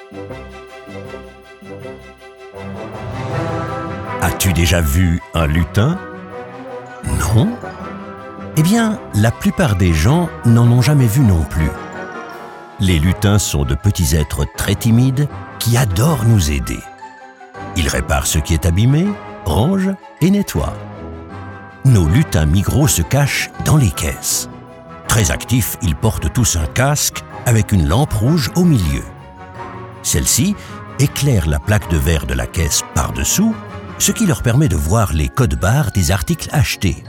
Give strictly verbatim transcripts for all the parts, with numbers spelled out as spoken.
As-tu déjà vu un lutin? Non? Eh bien, la plupart des gens n'en ont jamais vu non plus. Les lutins sont de petits êtres très timides qui adorent nous aider. Ils réparent ce qui est abîmé, rangent et nettoient. Nos lutins migraux se cachent dans les caisses. Très actifs, ils portent tous un casque avec une lampe rouge au milieu. Celle-ci éclaire la plaque de verre de la caisse par-dessous, ce qui leur permet de voir les codes-barres des articles achetés.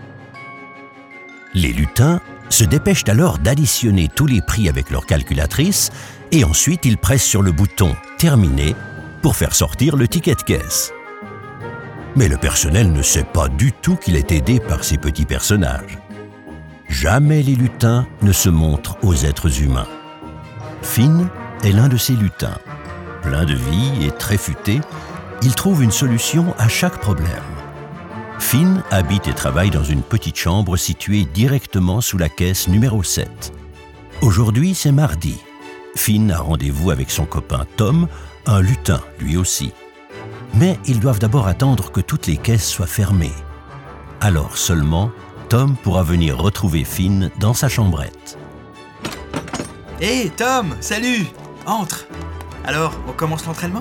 Les lutins se dépêchent alors d'additionner tous les prix avec leur calculatrice et ensuite ils pressent sur le bouton « Terminé » pour faire sortir le ticket de caisse. Mais le personnel ne sait pas du tout qu'il est aidé par ces petits personnages. Jamais les lutins ne se montrent aux êtres humains. Finn est l'un de ces lutins. Plein de vie et très futé, il trouve une solution à chaque problème. Finn habite et travaille dans une petite chambre située directement sous la caisse numéro sept. Aujourd'hui, c'est mardi. Finn a rendez-vous avec son copain Tom, un lutin lui aussi. Mais ils doivent d'abord attendre que toutes les caisses soient fermées. Alors seulement, Tom pourra venir retrouver Finn dans sa chambrette. Hé, hey, Tom, salut! Entre! Alors, on commence l'entraînement?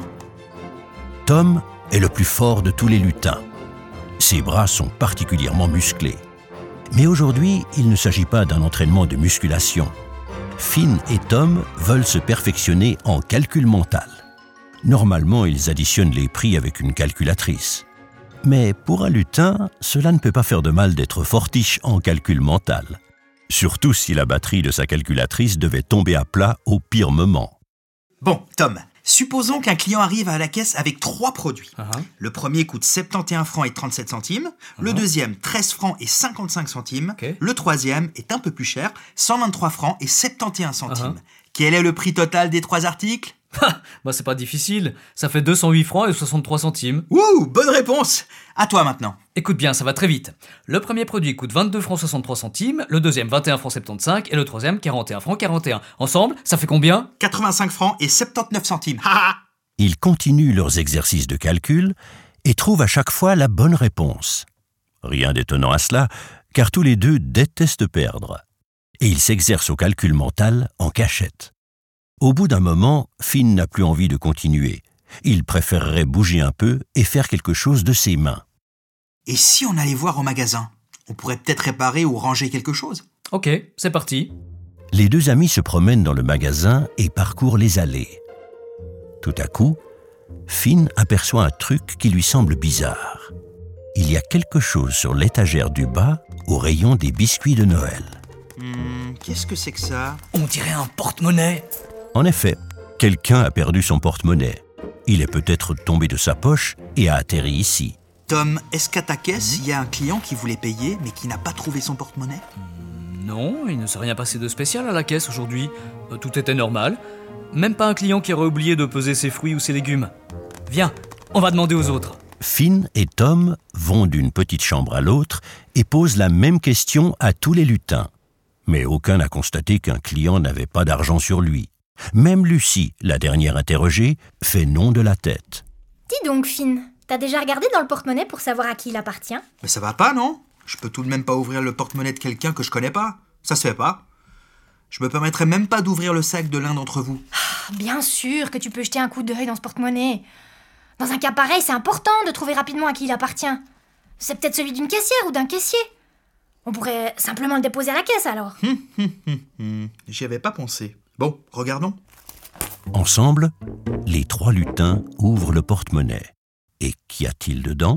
Tom est le plus fort de tous les lutins. Ses bras sont particulièrement musclés. Mais aujourd'hui, il ne s'agit pas d'un entraînement de musculation. Finn et Tom veulent se perfectionner en calcul mental. Normalement, ils additionnent les prix avec une calculatrice. Mais pour un lutin, cela ne peut pas faire de mal d'être fortiche en calcul mental. Surtout si la batterie de sa calculatrice devait tomber à plat au pire moment. Bon, Tom, supposons qu'un client arrive à la caisse avec trois produits. Uh-huh. Le premier coûte soixante et onze francs et trente-sept centimes, uh-huh. Le deuxième treize francs et cinquante-cinq centimes, okay. Le troisième est un peu plus cher, cent vingt-trois francs et soixante et onze centimes. Uh-huh. Quel est le prix total des trois articles? Bah c'est pas difficile, ça fait deux cent huit francs et soixante-trois centimes. Ouh, bonne réponse! À toi maintenant. Écoute bien, ça va très vite. Le premier produit coûte vingt-deux francs soixante-trois centimes, le deuxième vingt et un francs soixante-quinze et le troisième quarante et un francs quarante et un. Ensemble, ça fait combien? quatre-vingt-cinq francs et soixante-dix-neuf centimes. Ils continuent leurs exercices de calcul et trouvent à chaque fois la bonne réponse. Rien d'étonnant à cela, car tous les deux détestent perdre. Et ils s'exercent au calcul mental en cachette. Au bout d'un moment, Finn n'a plus envie de continuer. Il préférerait bouger un peu et faire quelque chose de ses mains. Et si on allait voir au magasin? On pourrait peut-être réparer ou ranger quelque chose? Ok, c'est parti. Les deux amis se promènent dans le magasin et parcourent les allées. Tout à coup, Finn aperçoit un truc qui lui semble bizarre. Il y a quelque chose sur l'étagère du bas au rayon des biscuits de Noël. Hum, qu'est-ce que c'est que ça? On dirait un porte-monnaie. En effet, quelqu'un a perdu son porte-monnaie. Il est peut-être tombé de sa poche et a atterri ici. Tom, est-ce qu'à ta caisse, il y a un client qui voulait payer mais qui n'a pas trouvé son porte-monnaie? Non, il ne s'est rien passé de spécial à la caisse aujourd'hui. Tout était normal. Même pas un client qui aurait oublié de peser ses fruits ou ses légumes. Viens, on va demander aux autres. Finn et Tom vont d'une petite chambre à l'autre et posent la même question à tous les lutins. Mais aucun n'a constaté qu'un client n'avait pas d'argent sur lui. Même Lucie, la dernière interrogée, fait non de la tête. Dis donc, Finn, t'as déjà regardé dans le porte-monnaie pour savoir à qui il appartient? Mais ça va pas, non? Je peux tout de même pas ouvrir le porte-monnaie de quelqu'un que je connais pas. Ça se fait pas. Je me permettrais même pas d'ouvrir le sac de l'un d'entre vous. Ah, bien sûr que tu peux jeter un coup d'œil dans ce porte-monnaie. Dans un cas pareil, c'est important de trouver rapidement à qui il appartient. C'est peut-être celui d'une caissière ou d'un caissier. On pourrait simplement le déposer à la caisse, alors. Hum, hum, hum, hum. J'y avais pas pensé. Bon, regardons. Ensemble, les trois lutins ouvrent le porte-monnaie. Et qu'y a-t-il dedans?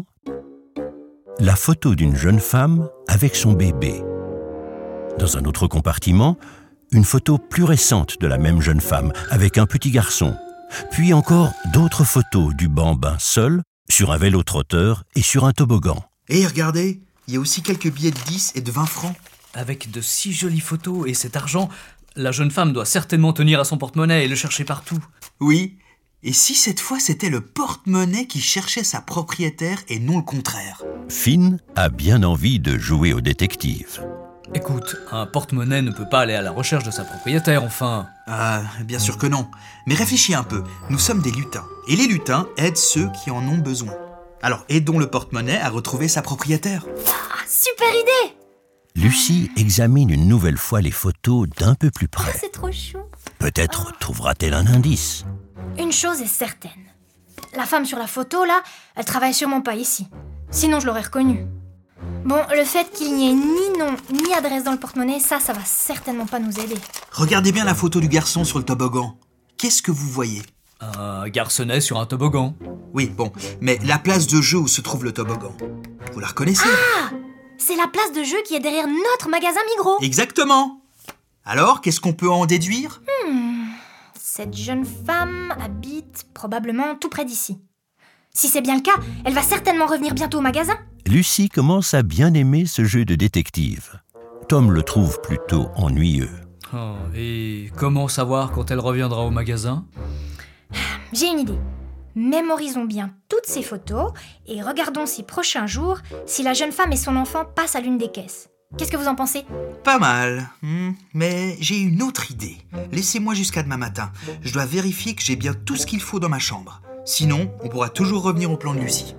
La photo d'une jeune femme avec son bébé. Dans un autre compartiment, une photo plus récente de la même jeune femme avec un petit garçon. Puis encore d'autres photos du bambin seul, sur un vélo trotteur et sur un toboggan. Et regardez, il y a aussi quelques billets de dix et de vingt francs. Avec de si jolies photos et cet argent, la jeune femme doit certainement tenir à son porte-monnaie et le chercher partout. Oui, et si cette fois c'était le porte-monnaie qui cherchait sa propriétaire et non le contraire? Finn a bien envie de jouer au détective. Écoute, un porte-monnaie ne peut pas aller à la recherche de sa propriétaire, enfin. Ah, bien sûr que non. Mais réfléchis un peu, nous sommes des lutins. Et les lutins aident ceux qui en ont besoin. Alors aidons le porte-monnaie à retrouver sa propriétaire. Ah, super idée! Lucie examine une nouvelle fois les photos d'un peu plus près. C'est trop chou. Peut-être trouvera-t-elle un indice. Une chose est certaine. La femme sur la photo, là, elle travaille sûrement pas ici. Sinon, je l'aurais reconnue. Bon, le fait qu'il n'y ait ni nom ni adresse dans le porte-monnaie, ça, ça va certainement pas nous aider. Regardez bien la photo du garçon sur le toboggan. Qu'est-ce que vous voyez? Un garçonnet sur un toboggan. Oui, bon, mais la place de jeu où se trouve le toboggan, vous la reconnaissez? Ah! C'est la place de jeu qui est derrière notre magasin Migros. Exactement. Alors, qu'est-ce qu'on peut en déduire? Hmm, cette jeune femme habite probablement tout près d'ici. Si c'est bien le cas, elle va certainement revenir bientôt au magasin. Lucie commence à bien aimer ce jeu de détective. Tom le trouve plutôt ennuyeux. Oh, et comment savoir quand elle reviendra au magasin? J'ai une idée. Mémorisons bien toutes ces photos et regardons ces prochains jours si la jeune femme et son enfant passent à l'une des caisses. Qu'est-ce que vous en pensez? Pas mal, hmm, mais j'ai une autre idée. Laissez-moi jusqu'à demain matin. Je dois vérifier que j'ai bien tout ce qu'il faut dans ma chambre. Sinon, on pourra toujours revenir au plan de Lucie.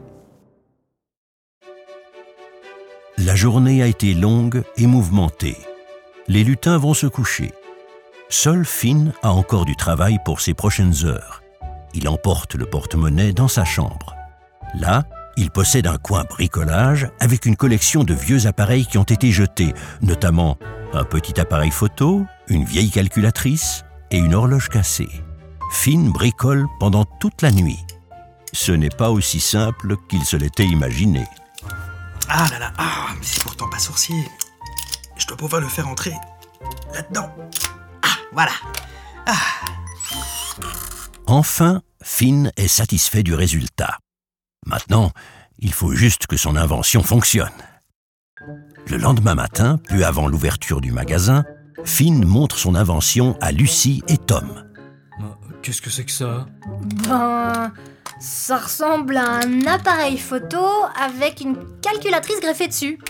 La journée a été longue et mouvementée. Les lutins vont se coucher. Seul Finn a encore du travail pour ses prochaines heures. Il emporte le porte-monnaie dans sa chambre. Là, il possède un coin bricolage avec une collection de vieux appareils qui ont été jetés, notamment un petit appareil photo, une vieille calculatrice et une horloge cassée. Finn bricole pendant toute la nuit. Ce n'est pas aussi simple qu'il se l'était imaginé. Ah là là, ah, mais c'est pourtant pas sorcier. Je dois pouvoir le faire entrer là-dedans. Ah, voilà. Ah. Enfin, Finn est satisfait du résultat. Maintenant, il faut juste que son invention fonctionne. Le lendemain matin, peu avant l'ouverture du magasin, Finn montre son invention à Lucie et Tom. Qu'est-ce que c'est que ça? Ben, ça ressemble à un appareil photo avec une calculatrice greffée dessus.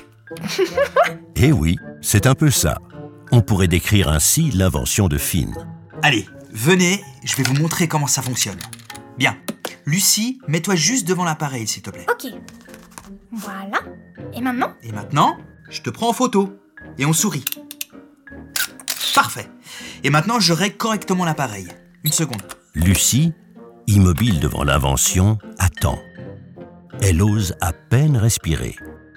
Eh oui, c'est un peu ça. On pourrait décrire ainsi l'invention de Finn. Allez, venez, je vais vous montrer comment ça fonctionne. Bien. Lucie, mets-toi juste devant l'appareil, s'il te plaît. Ok. Voilà. Et maintenant? Et maintenant, je te prends en photo. Et on sourit. Parfait. Et maintenant, je règle correctement l'appareil. Une seconde. Lucie, immobile devant l'invention, attend. Elle ose à peine respirer.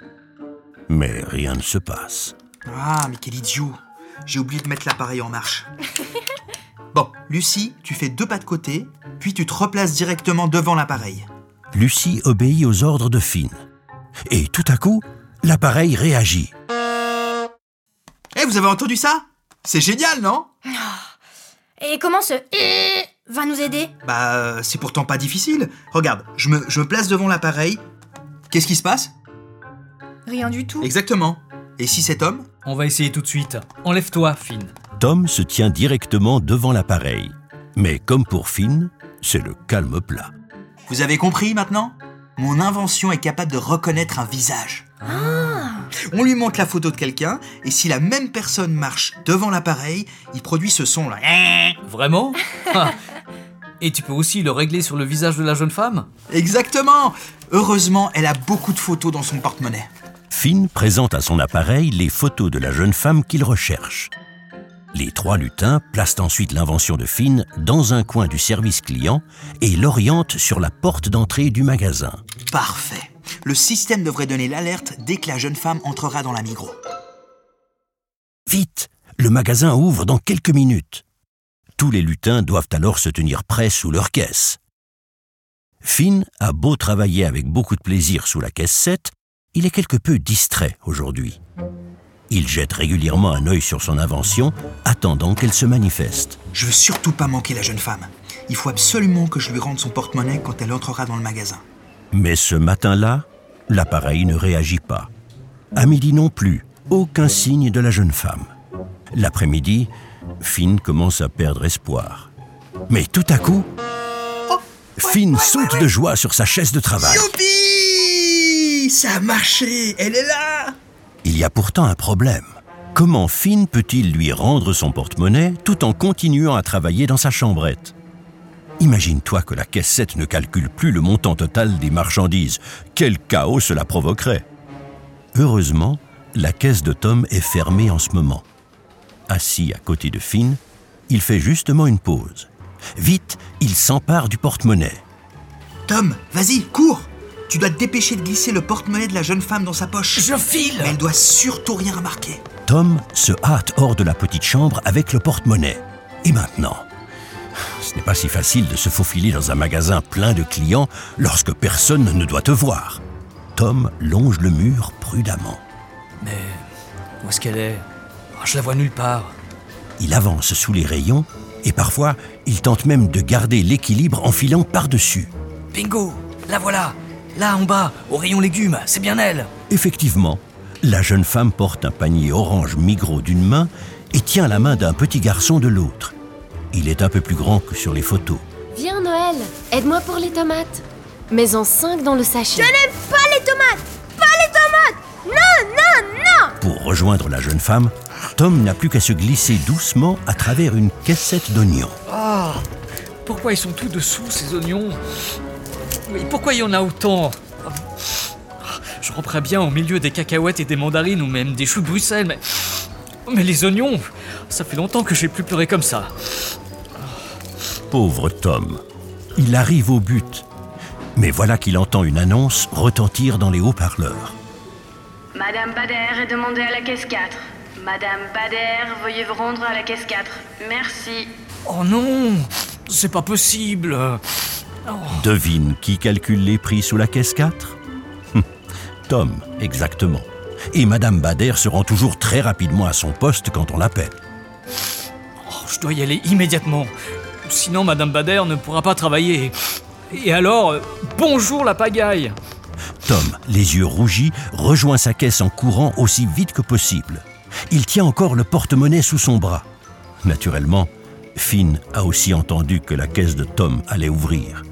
Mais rien ne se passe. Ah, mais quel idiot. J'ai oublié de mettre l'appareil en marche. Bon, Lucie, tu fais deux pas de côté, puis tu te replaces directement devant l'appareil. Lucie obéit aux ordres de Finn. Et tout à coup, l'appareil réagit. Eh, vous avez entendu ça? C'est génial, non? Et comment ce « va nous aider » ? Bah, c'est pourtant pas difficile. Regarde, je me, je me place devant l'appareil. Qu'est-ce qui se passe? Rien du tout. Exactement. Et si cet homme? On va essayer tout de suite. Enlève-toi, Finn. Tom se tient directement devant l'appareil. Mais comme pour Finn, c'est le calme plat. Vous avez compris maintenant? Mon invention est capable de reconnaître un visage. Ah. On lui montre la photo de quelqu'un, et si la même personne marche devant l'appareil, il produit ce son-là. Vraiment? Ah. Et tu peux aussi le régler sur le visage de la jeune femme? Exactement! Heureusement, elle a beaucoup de photos dans son porte-monnaie. Finn présente à son appareil les photos de la jeune femme qu'il recherche. Les trois lutins placent ensuite l'invention de Finn dans un coin du service client et l'orientent sur la porte d'entrée du magasin. Parfait. Le système devrait donner l'alerte dès que la jeune femme entrera dans la Migros. Vite! Le magasin ouvre dans quelques minutes. Tous les lutins doivent alors se tenir prêts sous leur caisse. Finn a beau travailler avec beaucoup de plaisir sous la caisse sept, il est quelque peu distrait aujourd'hui. Il jette régulièrement un œil sur son invention, attendant qu'elle se manifeste. Je veux surtout pas manquer la jeune femme. Il faut absolument que je lui rende son porte-monnaie quand elle entrera dans le magasin. Mais ce matin-là, l'appareil ne réagit pas. À midi non plus, aucun signe de la jeune femme. L'après-midi, Finn commence à perdre espoir. Mais tout à coup, oh, Finn ouais, ouais, saute ouais, de ouais. joie sur sa chaise de travail. Youpi! Ça a marché! Elle est là! Il y a pourtant un problème. Comment Finn peut-il lui rendre son porte-monnaie tout en continuant à travailler dans sa chambrette ? Imagine-toi que la caisse sept ne calcule plus le montant total des marchandises. Quel chaos cela provoquerait ! Heureusement, la caisse de Tom est fermée en ce moment. Assis à côté de Finn, il fait justement une pause. Vite, il s'empare du porte-monnaie. Tom, vas-y, cours! Tu dois te dépêcher de glisser le porte-monnaie de la jeune femme dans sa poche. Je file! Mais elle doit surtout rien remarquer. Tom se hâte hors de la petite chambre avec le porte-monnaie. Et maintenant ? Ce n'est pas si facile de se faufiler dans un magasin plein de clients lorsque personne ne doit te voir. Tom longe le mur prudemment. Mais où est-ce qu'elle est ? Oh, je la vois nulle part. Il avance sous les rayons et parfois, il tente même de garder l'équilibre en filant par-dessus. Bingo! La voilà! Là, en bas, au rayon légumes, c'est bien elle! Effectivement, la jeune femme porte un panier orange Migros d'une main et tient la main d'un petit garçon de l'autre. Il est un peu plus grand que sur les photos. Viens Noël, aide-moi pour les tomates. Mais en cinq dans le sachet. Je n'aime pas les tomates! Pas les tomates! Non, non, non! Pour rejoindre la jeune femme, Tom n'a plus qu'à se glisser doucement à travers une caissette d'oignons. Ah! Pourquoi ils sont tous dessous, ces oignons? Oui, pourquoi il y en a autant? Je reprends bien au milieu des cacahuètes et des mandarines ou même des choux de Bruxelles, mais... Mais les oignons, ça fait longtemps que j'ai plus pleuré comme ça. Pauvre Tom, il arrive au but. Mais voilà qu'il entend une annonce retentir dans les haut-parleurs. Madame Bader est demandée à la caisse quatre. Madame Bader, veuillez vous rendre à la caisse quatre. Merci. Oh non, c'est pas possible. Oh. Devine qui calcule les prix sous la caisse quatre? Tom, exactement. Et Madame Bader se rend toujours très rapidement à son poste quand on l'appelle. Oh, je dois y aller immédiatement. Sinon, Madame Bader ne pourra pas travailler. Et alors, bonjour la pagaille! Tom, les yeux rougis, rejoint sa caisse en courant aussi vite que possible. Il tient encore le porte-monnaie sous son bras. Naturellement, Finn a aussi entendu que la caisse de Tom allait ouvrir.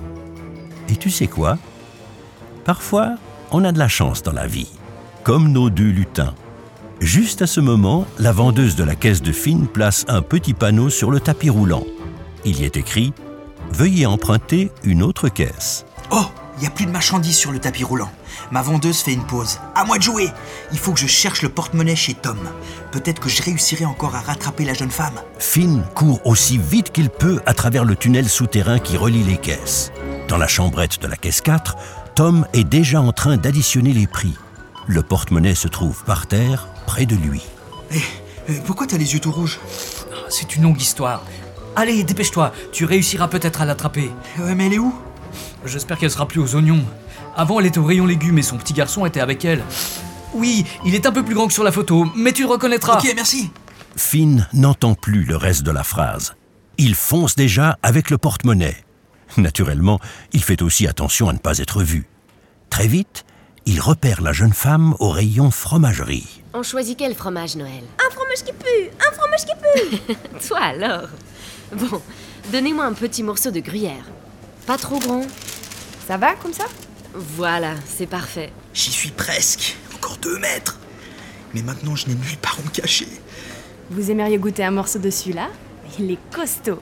Et tu sais quoi? Parfois, on a de la chance dans la vie, comme nos deux lutins. Juste à ce moment, la vendeuse de la caisse de Finn place un petit panneau sur le tapis roulant. Il y est écrit « Veuillez emprunter une autre caisse ». Oh, il n'y a plus de marchandises sur le tapis roulant. Ma vendeuse fait une pause. À moi de jouer! Il faut que je cherche le porte-monnaie chez Tom. Peut-être que je réussirai encore à rattraper la jeune femme. Finn court aussi vite qu'il peut à travers le tunnel souterrain qui relie les caisses. Dans la chambrette de la caisse quatre, Tom est déjà en train d'additionner les prix. Le porte-monnaie se trouve par terre, près de lui. Hé, hey, pourquoi t'as les yeux tout rouges? C'est une longue histoire. Allez, dépêche-toi, tu réussiras peut-être à l'attraper. Ouais, mais elle est où? J'espère qu'elle sera plus aux oignons. Avant, elle était au rayon légumes et son petit garçon était avec elle. Oui, il est un peu plus grand que sur la photo, mais tu le reconnaîtras. Ok, merci. Finn n'entend plus le reste de la phrase. Il fonce déjà avec le porte-monnaie. Naturellement, il fait aussi attention à ne pas être vu. Très vite, il repère la jeune femme au rayon fromagerie. On choisit quel fromage, Noël? Un fromage qui pue! Un fromage qui pue! Toi alors? Bon, donnez-moi un petit morceau de gruyère. Pas trop grand. Ça va comme ça? Voilà, c'est parfait. J'y suis presque. Encore deux mètres. Mais maintenant, je n'ai nulle part où me cacher. Vous aimeriez goûter un morceau de celui-là? Il est costaud.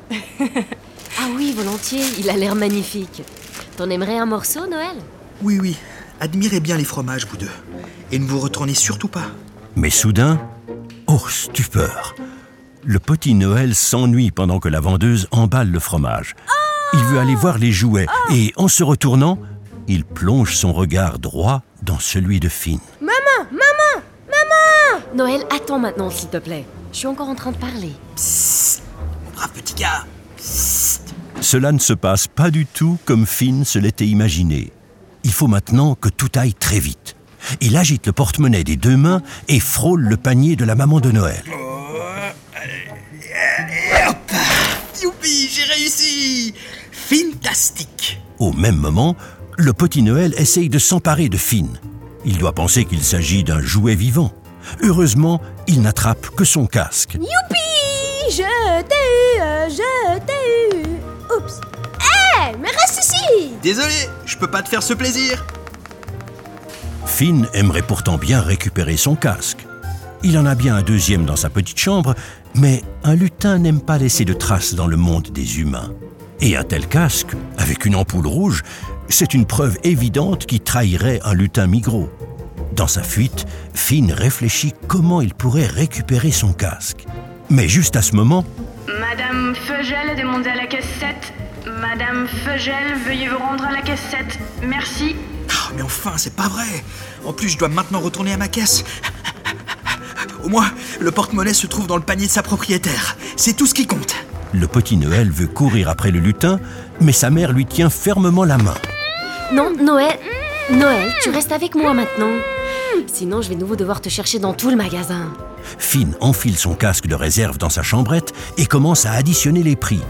Ah oui, volontiers, il a l'air magnifique. T'en aimerais un morceau, Noël? Oui, oui. Admirez bien les fromages, vous deux. Et ne vous retournez surtout pas. Mais soudain, oh stupeur! Le petit Noël s'ennuie pendant que la vendeuse emballe le fromage. Il veut aller voir les jouets et, en se retournant, il plonge son regard droit dans celui de Finn. Maman! Maman! Maman! Noël, attends maintenant, s'il te plaît. Je suis encore en train de parler. Psst! Mon brave petit gars! Psst! Cela ne se passe pas du tout comme Finn se l'était imaginé. Il faut maintenant que tout aille très vite. Il agite le porte-monnaie des deux mains et frôle le panier de la maman de Noël. Et hop! Youpi, j'ai réussi! Fantastique! Au même moment, le petit Noël essaye de s'emparer de Finn. Il doit penser qu'il s'agit d'un jouet vivant. Heureusement, il n'attrape que son casque. Youpi! Je t'ai eu! Je t'ai eu! Oups! Hé! Hey, mais reste ici! Désolé, je peux pas te faire ce plaisir. Finn aimerait pourtant bien récupérer son casque. Il en a bien un deuxième dans sa petite chambre, mais un lutin n'aime pas laisser de traces dans le monde des humains. Et un tel casque, avec une ampoule rouge, c'est une preuve évidente qui trahirait un lutin migros. Dans sa fuite, Finn réfléchit comment il pourrait récupérer son casque. Mais juste à ce moment... Madame Feugel est demandée à la caisse sept. Madame Feugel, veuillez vous rendre à la caisse sept. Merci. Oh, mais enfin, c'est pas vrai. En plus, je dois maintenant retourner à ma caisse. Au moins, le porte-monnaie se trouve dans le panier de sa propriétaire. C'est tout ce qui compte. Le petit Noël veut courir après le lutin, mais sa mère lui tient fermement la main. Non, Noël, Noël, tu restes avec moi maintenant. Sinon, je vais de nouveau devoir te chercher dans tout le magasin. Finn enfile son casque de réserve dans sa chambrette et commence à additionner les prix.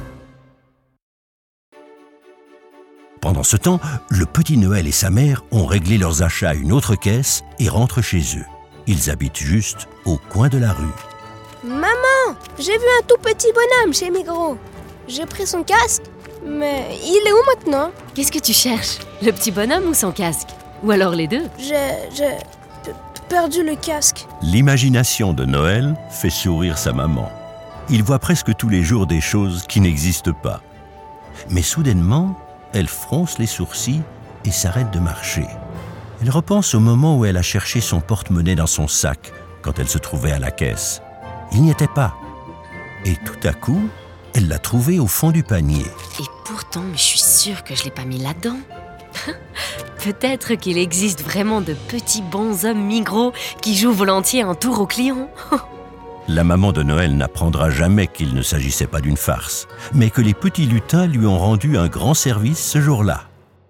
Pendant ce temps, le petit Noël et sa mère ont réglé leurs achats à une autre caisse et rentrent chez eux. Ils habitent juste au coin de la rue. Maman, j'ai vu un tout petit bonhomme chez Migros. J'ai pris son casque, mais il est où maintenant? Qu'est-ce que tu cherches? Le petit bonhomme ou son casque? Ou alors les deux? J'ai... j'ai p- perdu le casque. L'imagination de Noël fait sourire sa maman. Il voit presque tous les jours des choses qui n'existent pas. Mais soudainement, elle fronce les sourcils et s'arrête de marcher. Elle repense au moment où elle a cherché son porte-monnaie dans son sac quand elle se trouvait à la caisse. Il n'y était pas. Et tout à coup, elle l'a trouvé au fond du panier. Et pourtant, mais je suis sûre que je l'ai pas mis là-dedans. Peut-être qu'il existe vraiment de petits bonshommes Migros qui jouent volontiers un tour aux clients. La maman de Noël n'apprendra jamais qu'il ne s'agissait pas d'une farce, mais que les petits lutins lui ont rendu un grand service ce jour-là.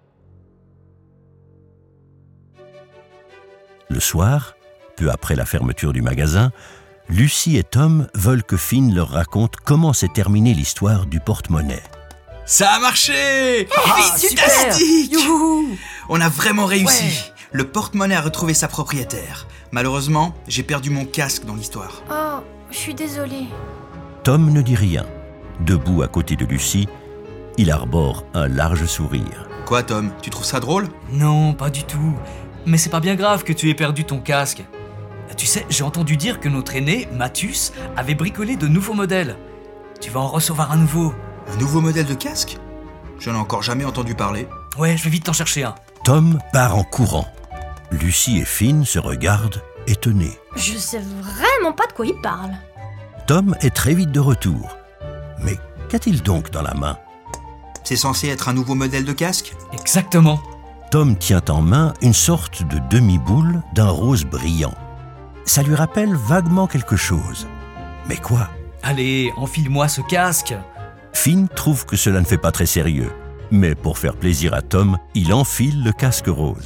Le soir, peu après la fermeture du magasin, Lucie et Tom veulent que Finn leur raconte comment s'est terminée l'histoire du porte-monnaie. Ça a marché! Ah, Fantastique! Youhou! On a vraiment réussi. Ouais. Le porte-monnaie a retrouvé sa propriétaire. Malheureusement, j'ai perdu mon casque dans l'histoire. Oh, je suis désolée. Tom ne dit rien. Debout à côté de Lucie, il arbore un large sourire. Quoi, Tom? Tu trouves ça drôle? Non, pas du tout. Mais c'est pas bien grave que tu aies perdu ton casque. Tu sais, j'ai entendu dire que notre aîné, Mathus, avait bricolé de nouveaux modèles. Tu vas en recevoir un nouveau. Un nouveau modèle de casque? Je n'en ai encore jamais entendu parler. Ouais, je vais vite t'en chercher un. Tom part en courant. Lucie et Finn se regardent, étonnés. Je sais vraiment pas de quoi il parle. Tom est très vite de retour. Mais qu'a-t-il donc dans la main? C'est censé être un nouveau modèle de casque? Exactement. Tom tient en main une sorte de demi-boule d'un rose brillant. Ça lui rappelle vaguement quelque chose. Mais quoi? Allez, enfile-moi ce casque. Finn trouve que cela ne fait pas très sérieux. Mais pour faire plaisir à Tom, il enfile le casque rose.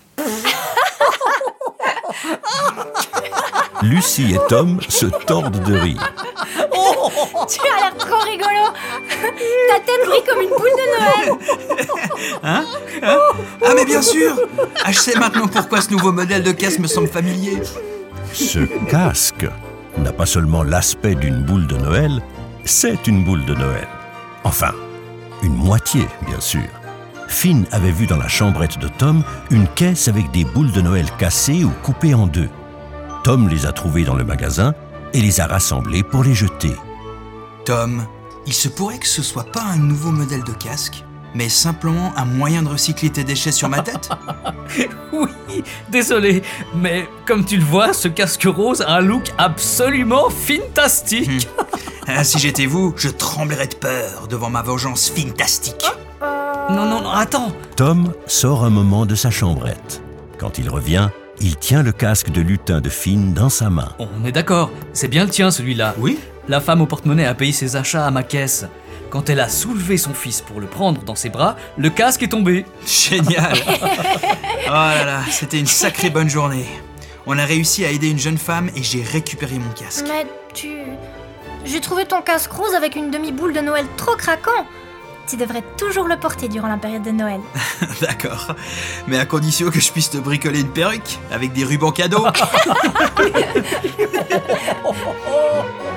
Lucie et Tom se tordent de rire. Tu as l'air trop rigolo. Ta tête brille comme une boule de Noël. Hein? Hein? Ah mais bien sûr! Ah, je sais maintenant pourquoi ce nouveau modèle de casque me semble familier. Ce casque n'a pas seulement l'aspect d'une boule de Noël, c'est une boule de Noël. Enfin, une moitié, bien sûr. Finn avait vu dans la chambrette de Tom une caisse avec des boules de Noël cassées ou coupées en deux. Tom les a trouvées dans le magasin et les a rassemblées pour les jeter. Tom, il se pourrait que ce soit pas un nouveau modèle de casque, mais simplement un moyen de recycler tes déchets sur ma tête? Oui, désolé, mais comme tu le vois, ce casque rose a un look absolument fantastique. Ah, si j'étais vous, je tremblerais de peur devant ma vengeance fantastique. Non, non, non, attends. Tom sort un moment de sa chambrette. Quand il revient, il tient le casque de lutin de Finn dans sa main. On est d'accord, c'est bien le tien celui-là. Oui? La femme au porte-monnaie a payé ses achats à ma caisse. Quand elle a soulevé son fils pour le prendre dans ses bras, le casque est tombé. Génial! Oh là là, c'était une sacrée bonne journée. On a réussi à aider une jeune femme et j'ai récupéré mon casque. Mais tu... J'ai trouvé ton casque rose avec une demi-boule de Noël trop craquant. Tu devrais toujours le porter durant la période de Noël. D'accord, mais à condition que je puisse te bricoler une perruque avec des rubans cadeaux.